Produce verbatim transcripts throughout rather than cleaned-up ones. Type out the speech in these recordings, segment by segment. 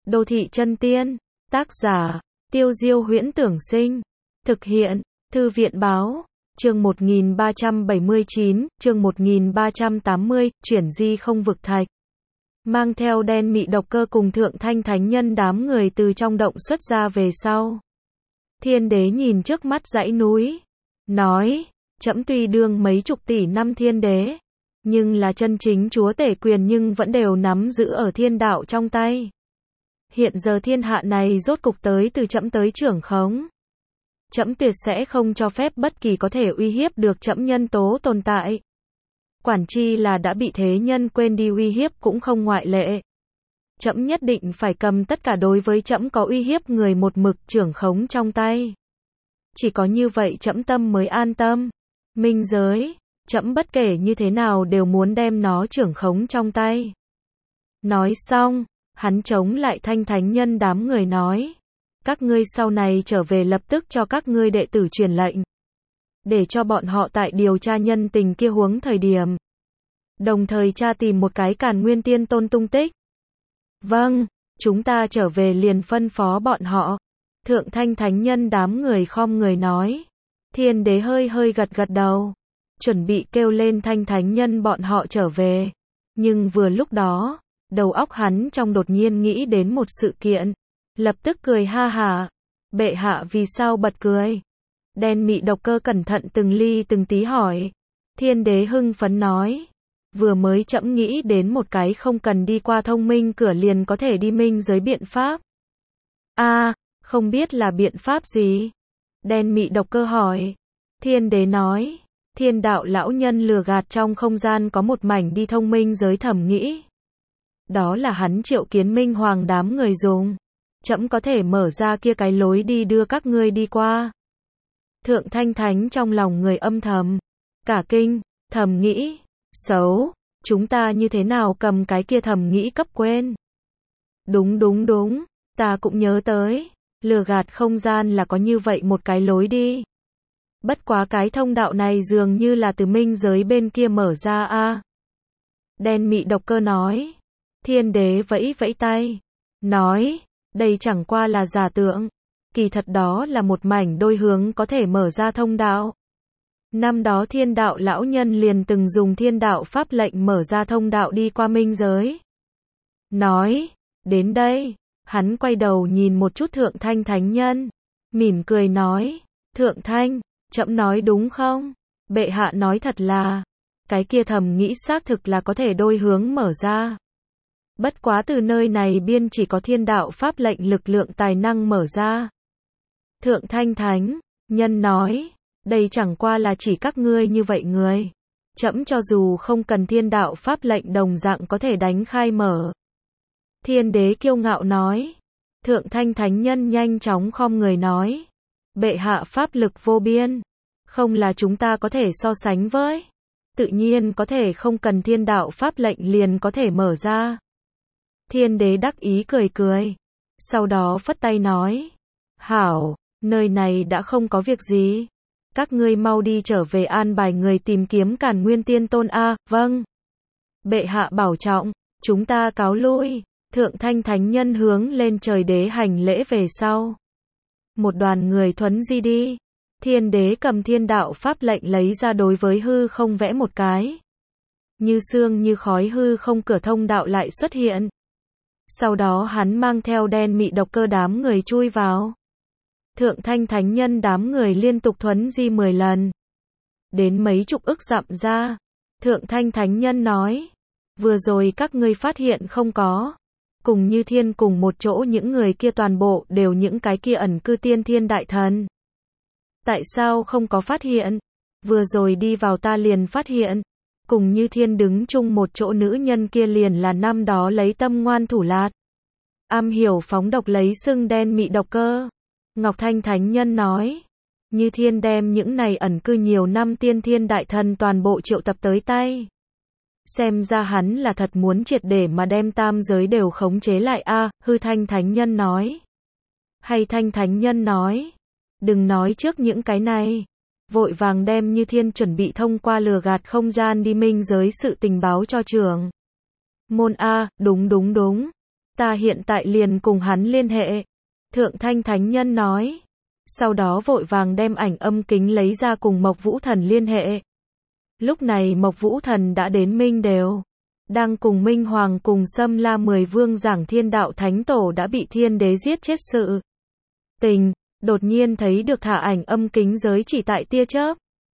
Đô thị chân tiên. Tác giả, Tiêu Diêu Huyễn Tưởng Sinh. Thực hiện, Thư viện Báo. Chương một nghìn ba trăm bảy mươi chín, chương một nghìn ba trăm tám mươi, chuyển di không vực thạch. Mang theo đen mị độc cơ cùng thượng thanh thánh nhân đám người từ trong động xuất ra về sau. Thiên đế nhìn trước mắt dãy núi. Nói, trẫm tuy đương mấy chục tỷ năm thiên đế. Nhưng là chân chính chúa tể quyền nhưng vẫn đều nắm giữ ở thiên đạo trong tay. Hiện giờ thiên hạ này rốt cục tới từ trẫm tới trưởng khống. Trẫm tuyệt sẽ không cho phép bất kỳ có thể uy hiếp được trẫm nhân tố tồn tại. Quản chi là đã bị thế nhân quên đi uy hiếp cũng không ngoại lệ. Trẫm nhất định phải cầm tất cả đối với trẫm có uy hiếp người một mực trưởng khống trong tay. Chỉ có như vậy trẫm tâm mới an tâm. Minh giới, trẫm bất kể như thế nào đều muốn đem nó trưởng khống trong tay. Nói xong, hắn chống lại thanh thánh nhân đám người nói. Các ngươi sau này trở về lập tức cho các ngươi đệ tử truyền lệnh. Để cho bọn họ tại điều tra nhân tình kia huống thời điểm. Đồng thời tra tìm một cái Càn Nguyên Tiên Tôn tung tích. Vâng, chúng ta trở về liền phân phó bọn họ. Thượng thanh thánh nhân đám người khom người nói. Thiên đế hơi hơi gật gật đầu. Chuẩn bị kêu lên thanh thánh nhân bọn họ trở về. Nhưng vừa lúc đó, đầu óc hắn trong đột nhiên nghĩ đến một sự kiện. Lập tức cười ha hả. Bệ hạ vì sao bật cười? Đen mị độc cơ cẩn thận từng ly từng tí hỏi. Thiên đế hưng phấn nói. Vừa mới trẫm nghĩ đến một cái không cần đi qua thông minh cửa liền có thể đi minh giới biện pháp. A, à, không biết là biện pháp gì? Đen mị độc cơ hỏi. Thiên đế nói. Thiên đạo lão nhân lừa gạt trong không gian có một mảnh đi thông minh giới thẩm nghĩ. Đó là hắn triệu kiến minh hoàng đám người dùng. Trẫm có thể mở ra kia cái lối đi đưa các ngươi đi qua. Thượng thanh thánh trong lòng người âm thầm. Cả kinh, thầm nghĩ. Xấu, chúng ta như thế nào cầm cái kia thầm nghĩ cấp quên. Đúng đúng đúng, ta cũng nhớ tới. Lừa gạt không gian là có như vậy một cái lối đi. Bất quá cái thông đạo này dường như là từ minh giới bên kia mở ra a. À. Đen mị độc cơ nói. Thiên đế vẫy vẫy tay. Nói, đây chẳng qua là giả tượng. Kỳ thật đó là một mảnh đôi hướng có thể mở ra thông đạo. Năm đó thiên đạo lão nhân liền từng dùng thiên đạo pháp lệnh mở ra thông đạo đi qua minh giới. Nói, đến đây, hắn quay đầu nhìn một chút thượng thanh thánh nhân. Mỉm cười nói, thượng thanh, trẫm nói đúng không? Bệ hạ nói thật là, cái kia thầm nghĩ xác thực là có thể đôi hướng mở ra. Bất quá từ nơi này biên chỉ có thiên đạo pháp lệnh lực lượng tài năng mở ra. Thượng thanh thánh nhân nói, đây chẳng qua là chỉ các ngươi như vậy người. Trẫm cho dù không cần thiên đạo pháp lệnh đồng dạng có thể đánh khai mở. Thiên đế kiêu ngạo nói. Thượng thanh thánh nhân nhanh chóng khom người nói. Bệ hạ pháp lực vô biên. Không là chúng ta có thể so sánh với. Tự nhiên có thể không cần thiên đạo pháp lệnh liền có thể mở ra. Thiên đế đắc ý cười cười. Sau đó phất tay nói. Hảo, nơi này đã không có việc gì. Các ngươi mau đi trở về an bài người tìm kiếm Càn Nguyên Tiên Tôn a. Vâng. Bệ hạ bảo trọng, chúng ta cáo lui. Thượng thanh thánh nhân hướng lên trời đế hành lễ về sau. Một đoàn người thuấn di đi. Thiên đế cầm thiên đạo pháp lệnh lấy ra đối với hư không vẽ một cái. Như sương như khói hư không cửa thông đạo lại xuất hiện. Sau đó hắn mang theo đen mị độc cơ đám người chui vào. Thượng thanh thánh nhân đám người liên tục thuấn di mười lần. Đến mấy chục ức dặm ra. Thượng thanh thánh nhân nói. Vừa rồi các ngươi phát hiện không có. Cùng như thiên cùng một chỗ những người kia toàn bộ đều những cái kia ẩn cư tiên thiên đại thần. Tại sao không có phát hiện? Vừa rồi đi vào ta liền phát hiện. Cùng như thiên đứng chung một chỗ nữ nhân kia liền là năm đó lấy tâm ngoan thủ lạt. Am hiểu phóng độc lấy xưng đen mị độc cơ. Ngọc Thanh Thánh Nhân nói. Như thiên đem những này ẩn cư nhiều năm tiên thiên đại thần toàn bộ triệu tập tới tay. Xem ra hắn là thật muốn triệt để mà đem tam giới đều khống chế lại a. À, hư Thanh Thánh Nhân nói. Hay Thanh Thánh Nhân nói. Đừng nói trước những cái này. Vội vàng đem như thiên chuẩn bị thông qua lừa gạt không gian đi minh giới sự tình báo cho trưởng môn a. Đúng đúng đúng. Ta hiện tại liền cùng hắn liên hệ. Thượng Thanh Thánh Nhân nói. Sau đó vội vàng đem ảnh âm kính lấy ra cùng Mộc Vũ Thần liên hệ. Lúc này Mộc Vũ Thần đã đến Minh Đều. Đang cùng Minh Hoàng cùng Sâm La mười vương giảng thiên đạo thánh tổ đã bị thiên đế giết chết sự tình, đột nhiên thấy được thả ảnh âm kính giới chỉ tại tia chớp.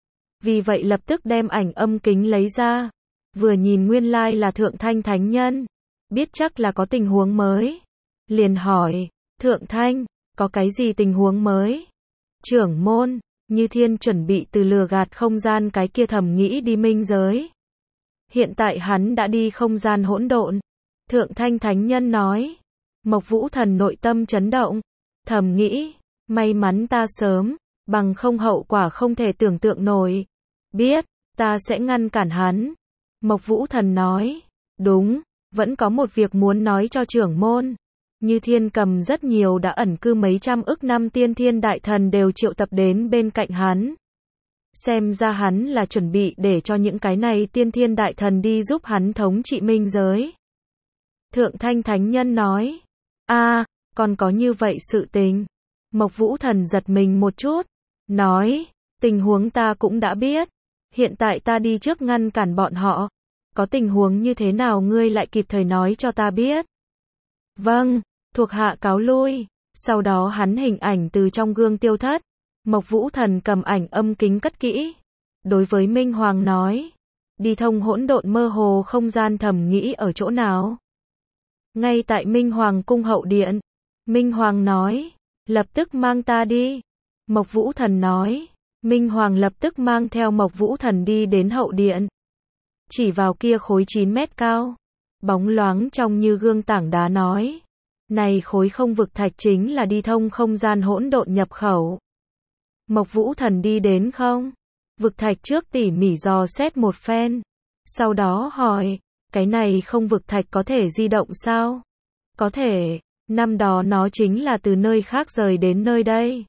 Vì vậy lập tức đem ảnh âm kính lấy ra. Vừa nhìn nguyên lai like là Thượng Thanh Thánh Nhân. Biết chắc là có tình huống mới. Liền hỏi, Thượng Thanh, có cái gì tình huống mới? Trưởng môn, Như Thiên chuẩn bị từ lừa gạt không gian cái kia thầm nghĩ đi minh giới. Hiện tại hắn đã đi không gian hỗn độn. Thượng Thanh Thánh Nhân nói. Mộc Vũ Thần nội tâm chấn động. Thầm nghĩ, may mắn ta sớm, bằng không hậu quả không thể tưởng tượng nổi. Biết, ta sẽ ngăn cản hắn. Mộc Vũ Thần nói. Đúng, vẫn có một việc muốn nói cho trưởng môn. Như Thiên cầm rất nhiều đã ẩn cư mấy trăm ức năm tiên thiên đại thần đều triệu tập đến bên cạnh hắn. Xem ra hắn là chuẩn bị để cho những cái này tiên thiên đại thần đi giúp hắn thống trị minh giới. Thượng Thanh Thánh Nhân nói. a à, còn có như vậy sự tình. Mộc Vũ Thần giật mình một chút. Nói, tình huống ta cũng đã biết. Hiện tại ta đi trước ngăn cản bọn họ. Có tình huống như thế nào ngươi lại kịp thời nói cho ta biết. Vâng, thuộc hạ cáo lui. Sau đó hắn hình ảnh từ trong gương tiêu thất. Mộc Vũ Thần cầm ảnh âm kính cất kỹ. Đối với Minh Hoàng nói. Đi thông hỗn độn mơ hồ không gian thầm nghĩ ở chỗ nào? Ngay tại Minh Hoàng cung hậu điện. Minh Hoàng nói. Lập tức mang ta đi. Mộc Vũ Thần nói. Minh Hoàng lập tức mang theo Mộc Vũ Thần đi đến hậu điện. Chỉ vào kia khối chín mét cao. Bóng loáng trong như gương tảng đá nói. Này khối không vực thạch chính là đi thông không gian hỗn độn nhập khẩu. Mộc Vũ Thần đi đến không? Vực thạch trước tỉ mỉ dò xét một phen. Sau đó hỏi, cái này không vực thạch có thể di động sao? Có thể, năm đó nó chính là từ nơi khác rời đến nơi đây.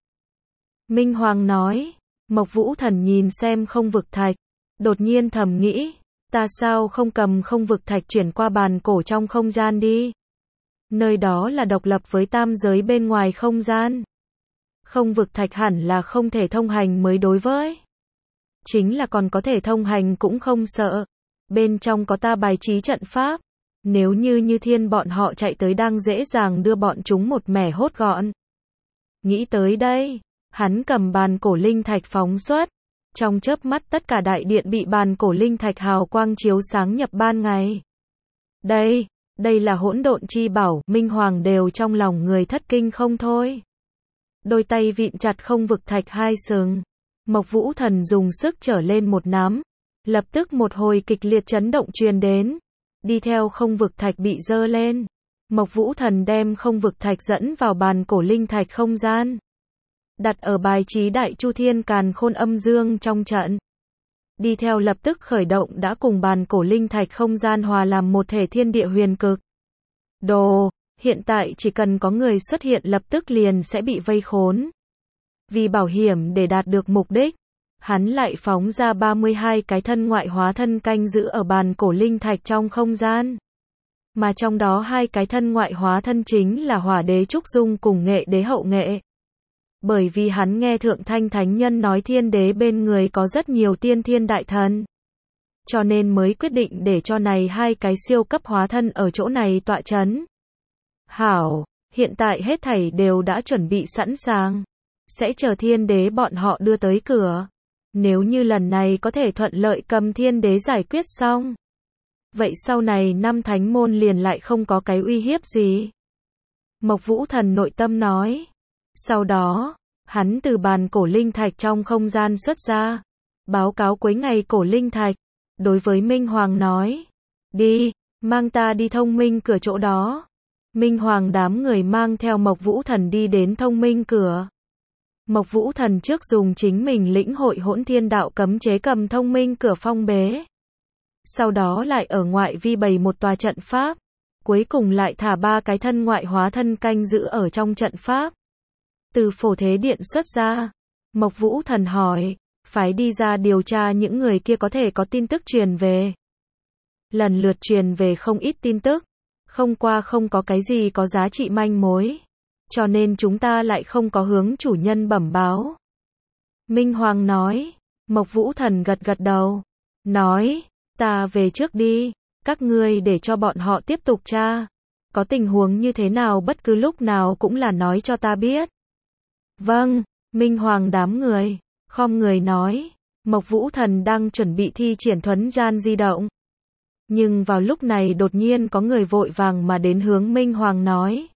Minh Hoàng nói, Mộc Vũ Thần nhìn xem không vực thạch. Đột nhiên thầm nghĩ, ta sao không cầm không vực thạch chuyển qua bàn cổ trong không gian đi? Nơi đó là độc lập với tam giới bên ngoài không gian. Không vực thạch hẳn là không thể thông hành mới đối với. Chính là còn có thể thông hành cũng không sợ. Bên trong có ta bài trí trận pháp. Nếu như Như Thiên bọn họ chạy tới đang dễ dàng đưa bọn chúng một mẻ hốt gọn. Nghĩ tới đây, hắn cầm bàn cổ linh thạch phóng xuất. Trong chớp mắt tất cả đại điện bị bàn cổ linh thạch hào quang chiếu sáng nhập ban ngày. Đây, đây là hỗn độn chi bảo, Minh Hoàng đều trong lòng người thất kinh không thôi. Đôi tay vịn chặt không vực thạch hai sừng. Mộc Vũ Thần dùng sức trở lên một nắm. Lập tức một hồi kịch liệt chấn động truyền đến. Đi theo không vực thạch bị dơ lên. Mộc Vũ Thần đem không vực thạch dẫn vào bàn cổ linh thạch không gian. Đặt ở bài trí đại chu thiên càn khôn âm dương trong trận. Đi theo lập tức khởi động đã cùng bàn cổ linh thạch không gian hòa làm một thể thiên địa huyền cực. Đồ, hiện tại chỉ cần có người xuất hiện lập tức liền sẽ bị vây khốn. Vì bảo hiểm để đạt được mục đích, hắn lại phóng ra ba mươi hai cái thân ngoại hóa thân canh giữ ở bàn cổ linh thạch trong không gian. Mà trong đó hai cái thân ngoại hóa thân chính là Hỏa Đế Trúc Dung cùng Nghệ Đế Hậu Nghệ. Bởi vì hắn nghe Thượng Thanh Thánh Nhân nói thiên đế bên người có rất nhiều tiên thiên đại thần. Cho nên mới quyết định để cho này hai cái siêu cấp hóa thân ở chỗ này tọa chấn. Hảo, hiện tại hết thảy đều đã chuẩn bị sẵn sàng. Sẽ chờ thiên đế bọn họ đưa tới cửa. Nếu như lần này có thể thuận lợi cầm thiên đế giải quyết xong. Vậy sau này năm thánh môn liền lại không có cái uy hiếp gì. Mộc Vũ Thần nội tâm nói. Sau đó, hắn từ bàn cổ linh thạch trong không gian xuất ra. Báo cáo cuối ngày cổ linh thạch. Đối với Minh Hoàng nói. Đi, mang ta đi thông minh cửa chỗ đó. Minh Hoàng đám người mang theo Mộc Vũ Thần đi đến thông minh cửa. Mộc Vũ Thần trước dùng chính mình lĩnh hội hỗn thiên đạo cấm chế cầm thông minh cửa phong bế. Sau đó lại ở ngoại vi bày một tòa trận pháp. Cuối cùng lại thả ba cái thân ngoại hóa thân canh giữ ở trong trận pháp. Từ phổ thế điện xuất ra. Mộc Vũ Thần hỏi. Phái đi ra điều tra những người kia có thể có tin tức truyền về. Lần lượt truyền về không ít tin tức. Không qua không có cái gì có giá trị manh mối. Cho nên chúng ta lại không có hướng chủ nhân bẩm báo. Minh Hoàng nói. Mộc Vũ Thần gật gật đầu. Nói, ta về trước đi. Các ngươi để cho bọn họ tiếp tục tra. Có tình huống như thế nào bất cứ lúc nào cũng là nói cho ta biết. Vâng, Minh Hoàng đám người. Khom người nói. Mộc Vũ Thần đang chuẩn bị thi triển thuấn gian di động. Nhưng vào lúc này đột nhiên có người vội vàng mà đến hướng Minh Hoàng nói.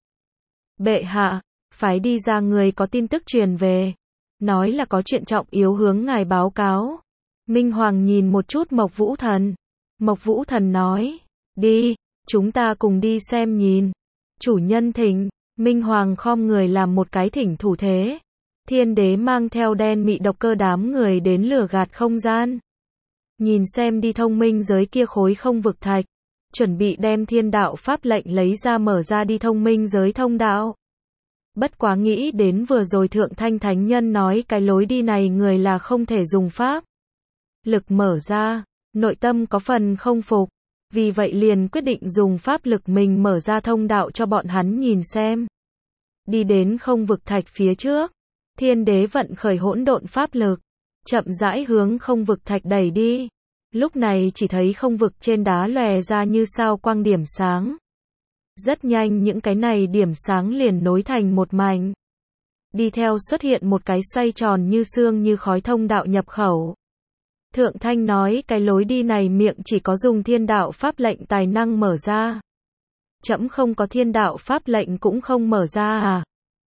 Bệ hạ, phái đi ra người có tin tức truyền về. Nói là có chuyện trọng yếu hướng ngài báo cáo. Minh Hoàng nhìn một chút Mộc Vũ Thần. Mộc Vũ Thần nói. Đi, chúng ta cùng đi xem nhìn. Chủ nhân thỉnh. Minh Hoàng khom người làm một cái thỉnh thủ thế. Thiên đế mang theo đen mị độc cơ đám người đến lửa gạt không gian. Nhìn xem đi thông minh giới kia khối không vực thạch. Chuẩn bị đem thiên đạo pháp lệnh lấy ra mở ra đi thông minh giới thông đạo. Bất quá nghĩ đến vừa rồi Thượng Thanh Thánh Nhân nói cái lối đi này người là không thể dùng pháp lực mở ra. Nội tâm có phần không phục. Vì vậy liền quyết định dùng pháp lực mình mở ra thông đạo cho bọn hắn nhìn xem. Đi đến không vực thạch phía trước. Thiên đế vận khởi hỗn độn pháp lực. Chậm rãi hướng không vực thạch đẩy đi. Lúc này chỉ thấy không vực trên đá lòe ra như sao quang điểm sáng. Rất nhanh những cái này điểm sáng liền nối thành một mảnh. Đi theo xuất hiện một cái xoay tròn như xương như khói thông đạo nhập khẩu. Thượng Thanh nói cái lối đi này miệng chỉ có dùng thiên đạo pháp lệnh tài năng mở ra. Trẫm không có thiên đạo pháp lệnh cũng không mở ra à?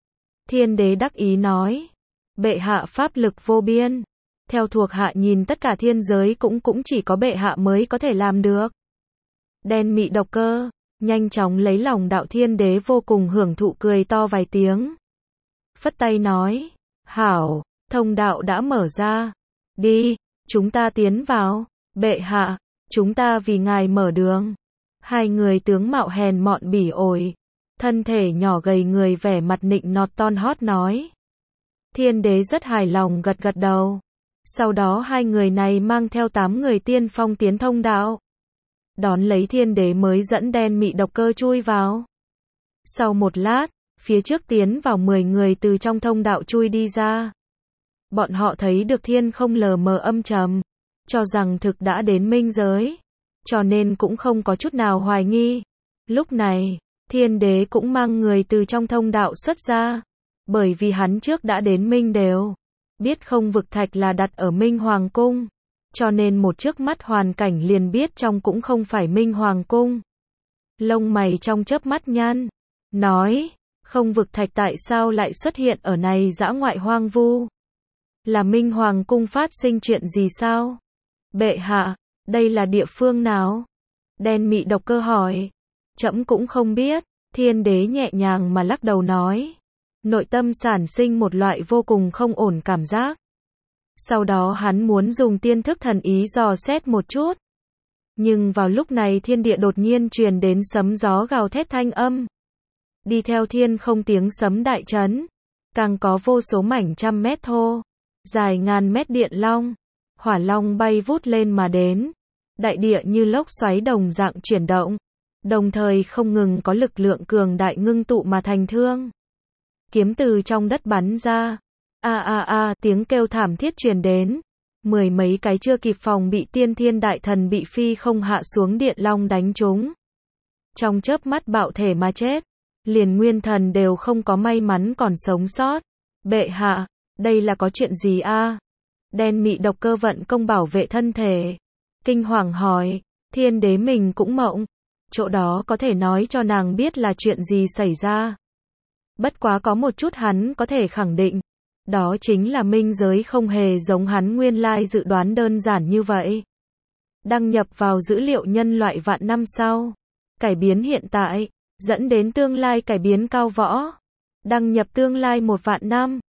Thiên đế đắc ý nói. Bệ hạ pháp lực vô biên. Theo thuộc hạ nhìn tất cả thiên giới cũng cũng chỉ có bệ hạ mới có thể làm được. Đen mị độc cơ, nhanh chóng lấy lòng đạo thiên đế vô cùng hưởng thụ cười to vài tiếng. Phất tay nói. Hảo, thông đạo đã mở ra. Đi, chúng ta tiến vào. Bệ hạ, chúng ta vì ngài mở đường. Hai người tướng mạo hèn mọn bỉ ổi. Thân thể nhỏ gầy người vẻ mặt nịnh nọt ton hót nói. Thiên đế rất hài lòng gật gật đầu. Sau đó hai người này mang theo tám người tiên phong tiến thông đạo. Đón lấy thiên đế mới dẫn đen mị độc cơ chui vào. Sau một lát, phía trước tiến vào mười người từ trong thông đạo chui đi ra. Bọn họ thấy được thiên không lờ mờ âm trầm. Cho rằng thực đã đến minh giới. Cho nên cũng không có chút nào hoài nghi. Lúc này, thiên đế cũng mang người từ trong thông đạo xuất ra. Bởi vì hắn trước đã đến minh đều. Biết không vực thạch là đặt ở Minh Hoàng Cung. Cho nên một trước mắt hoàn cảnh liền biết trong cũng không phải Minh Hoàng Cung. Lông mày trong chớp mắt nhăn. Nói, không vực thạch tại sao lại xuất hiện ở này dã ngoại hoang vu? Là Minh Hoàng Cung phát sinh chuyện gì sao? Bệ hạ, đây là địa phương nào? Đen mị độc cơ hỏi. Trẫm cũng không biết. Thiên đế nhẹ nhàng mà lắc đầu nói. Nội tâm sản sinh một loại vô cùng không ổn cảm giác. Sau đó hắn muốn dùng tiên thức thần ý dò xét một chút. Nhưng vào lúc này thiên địa đột nhiên truyền đến sấm gió gào thét thanh âm. Đi theo thiên không tiếng sấm đại chấn. Càng có vô số mảnh trăm mét thô. Dài ngàn mét điện long. Hỏa long bay vút lên mà đến. Đại địa như lốc xoáy đồng dạng chuyển động. Đồng thời không ngừng có lực lượng cường đại ngưng tụ mà thành thương. Kiếm từ trong đất bắn ra. A a a tiếng kêu thảm thiết truyền đến. Mười mấy cái chưa kịp phòng bị tiên thiên đại thần bị phi không hạ xuống điện long đánh trúng. Trong chớp mắt bạo thể mà chết. Liền nguyên thần đều không có may mắn còn sống sót. Bệ hạ, đây là có chuyện gì a? Đen mị độc cơ vận công bảo vệ thân thể. Kinh hoàng hỏi. Thiên đế mình cũng mộng. Chỗ đó có thể nói cho nàng biết là chuyện gì xảy ra. Bất quá có một chút hắn có thể khẳng định. Đó chính là minh giới không hề giống hắn nguyên lai dự đoán đơn giản như vậy. Đăng nhập vào dữ liệu nhân loại vạn năm sau. Cải biến hiện tại, dẫn đến tương lai cải biến cao võ. Đăng nhập tương lai một vạn năm.